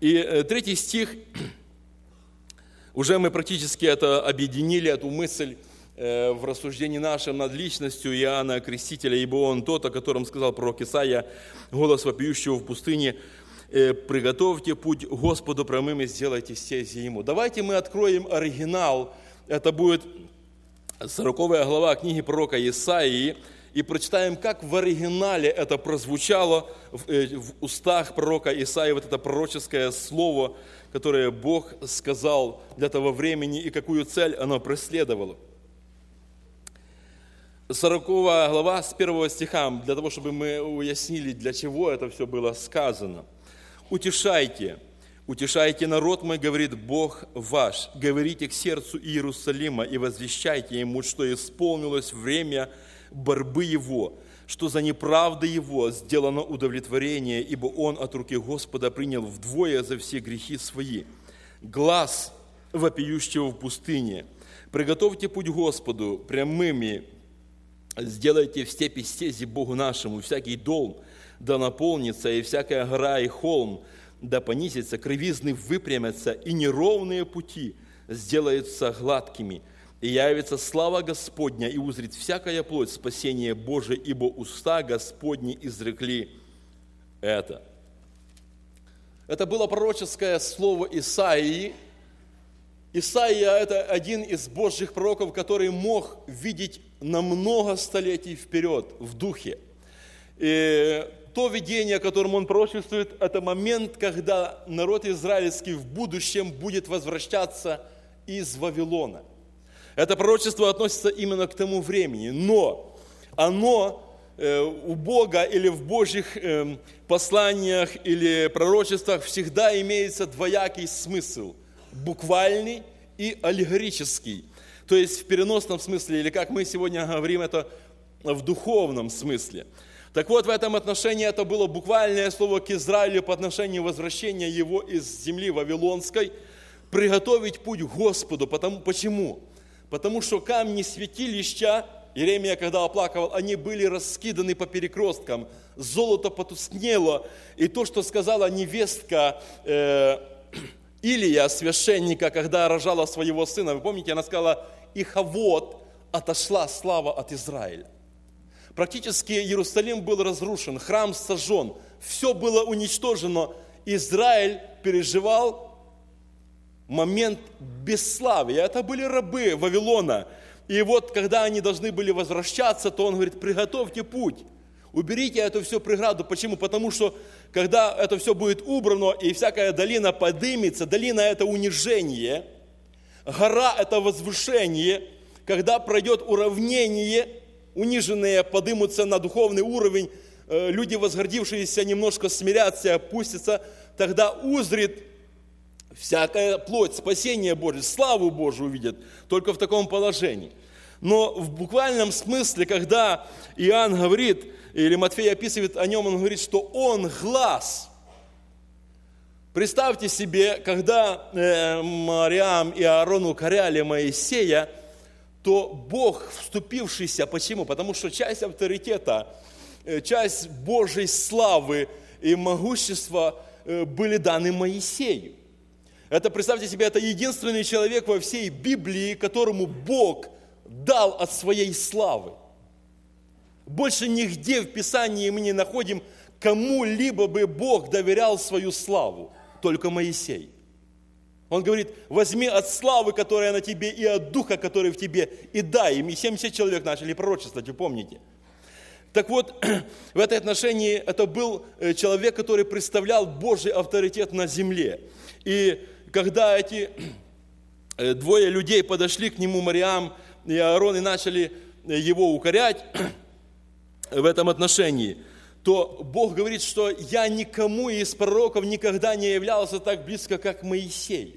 И 3 стих, уже мы практически это объединили, эту мысль в рассуждении нашем над личностью Иоанна Крестителя, ибо он тот, о котором сказал пророк Исаия, голос вопиющего в пустыне: «Приготовьте путь Господу прямым и сделайте стези Ему». Давайте мы откроем оригинал, это будет 40 глава книги пророка Исаии, и прочитаем, как в оригинале это прозвучало в устах пророка Исаии, вот это пророческое слово, которое Бог сказал для того времени, и какую цель оно преследовало. 40 глава с 1 стиха, для того, чтобы мы уяснили, для чего это все было сказано. «Утешайте, утешайте народ мой, говорит Бог ваш, говорите к сердцу Иерусалима и возвещайте ему, что исполнилось время борьбы его, что за неправды его сделано удовлетворение, ибо он от руки Господа принял вдвое за все грехи свои. Глас вопиющего в пустыне. Приготовьте путь Господу прямыми, сделайте в степи стези Богу нашему, всякий дом да наполнится, и всякая гора и холм да понизится, кривизны выпрямятся, и неровные пути сделаются гладкими. И явится слава Господня, и узрит всякая плоть спасение Божие, ибо уста Господни изрекли это». Это было пророческое слово Исаии. Исаия – это один из Божьих пророков, который мог видеть на много столетий вперед в духе. И то видение, о котором он пророчествует, это момент, когда народ израильский в будущем будет возвращаться из Вавилона. Это пророчество относится именно к тому времени, но оно у Бога или в Божьих посланиях или пророчествах всегда имеется двоякий смысл – буквальный и аллегорический. То есть в переносном смысле, или как мы сегодня говорим, это в духовном смысле. Так вот, в этом отношении это было буквальное слово к Израилю по отношению возвращения его из земли вавилонской – приготовить путь Господу. Почему? Потому что камни святилища, Иеремия, когда оплакивал, они были раскиданы по перекресткам, золото потускнело, и то, что сказала невестка Илия, священника, когда рожала своего сына, вы помните, она сказала: «Ихавод, отошла слава от Израиля». Практически Иерусалим был разрушен, храм сожжен, все было уничтожено. Израиль переживал момент бесславия. Это были рабы Вавилона. И вот, когда они должны были возвращаться, то он говорит: приготовьте путь, уберите эту всю преграду. Почему? Потому что, когда это все будет убрано, и всякая долина подымется, долина – это унижение, гора – это возвышение, когда пройдет уравнение, униженные подымутся на духовный уровень, люди, возгордившиеся, немножко смирятся, опустятся, тогда узрит всякая плоть, спасение Божие, славу Божию увидят только в таком положении. Но в буквальном смысле, когда Иоанн говорит, или Матфей описывает о нем, он говорит, что он глас. Представьте себе, когда Мариам и Аарон укоряли Моисея, то Бог, вступившийся, почему? Потому что часть авторитета, часть Божьей славы и могущества были даны Моисею. Это, представьте себе, это единственный человек во всей Библии, которому Бог дал от своей славы. Больше нигде в Писании мы не находим, кому-либо бы Бог доверял свою славу, только Моисей. Он говорит: возьми от славы, которая на тебе, и от духа, который в тебе, и дай им. И 70 человек начали пророчествовать, вы помните. Так вот, в этом отношении это был человек, который представлял Божий авторитет на земле. И когда эти двое людей подошли к нему, Мариам и Аарон, и начали его укорять в этом отношении, то Бог говорит, что я никому из пророков никогда не являлся так близко, как Моисей.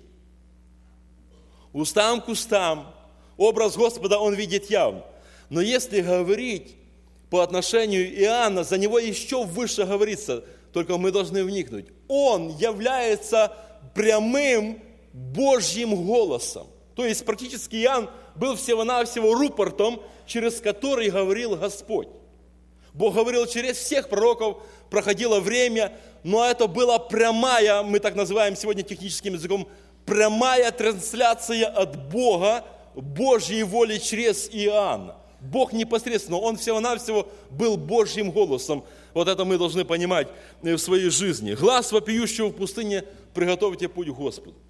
Устам к устам, образ Господа он видит явно. Но если говорить по отношению Иоанна, за него еще выше говорится, только мы должны вникнуть. Он является прямым Божьим голосом. То есть практически Иоанн был всего-навсего рупортом, через который говорил Господь. Бог говорил через всех пророков, проходило время, но это была прямая, мы так называем сегодня техническим языком, прямая трансляция от Бога, Божьей воли через Иоанна. Бог непосредственно, Он всего-навсего был Божьим голосом. Вот это мы должны понимать в своей жизни. Глас вопиющего в пустыне, приготовьте путь к Господу.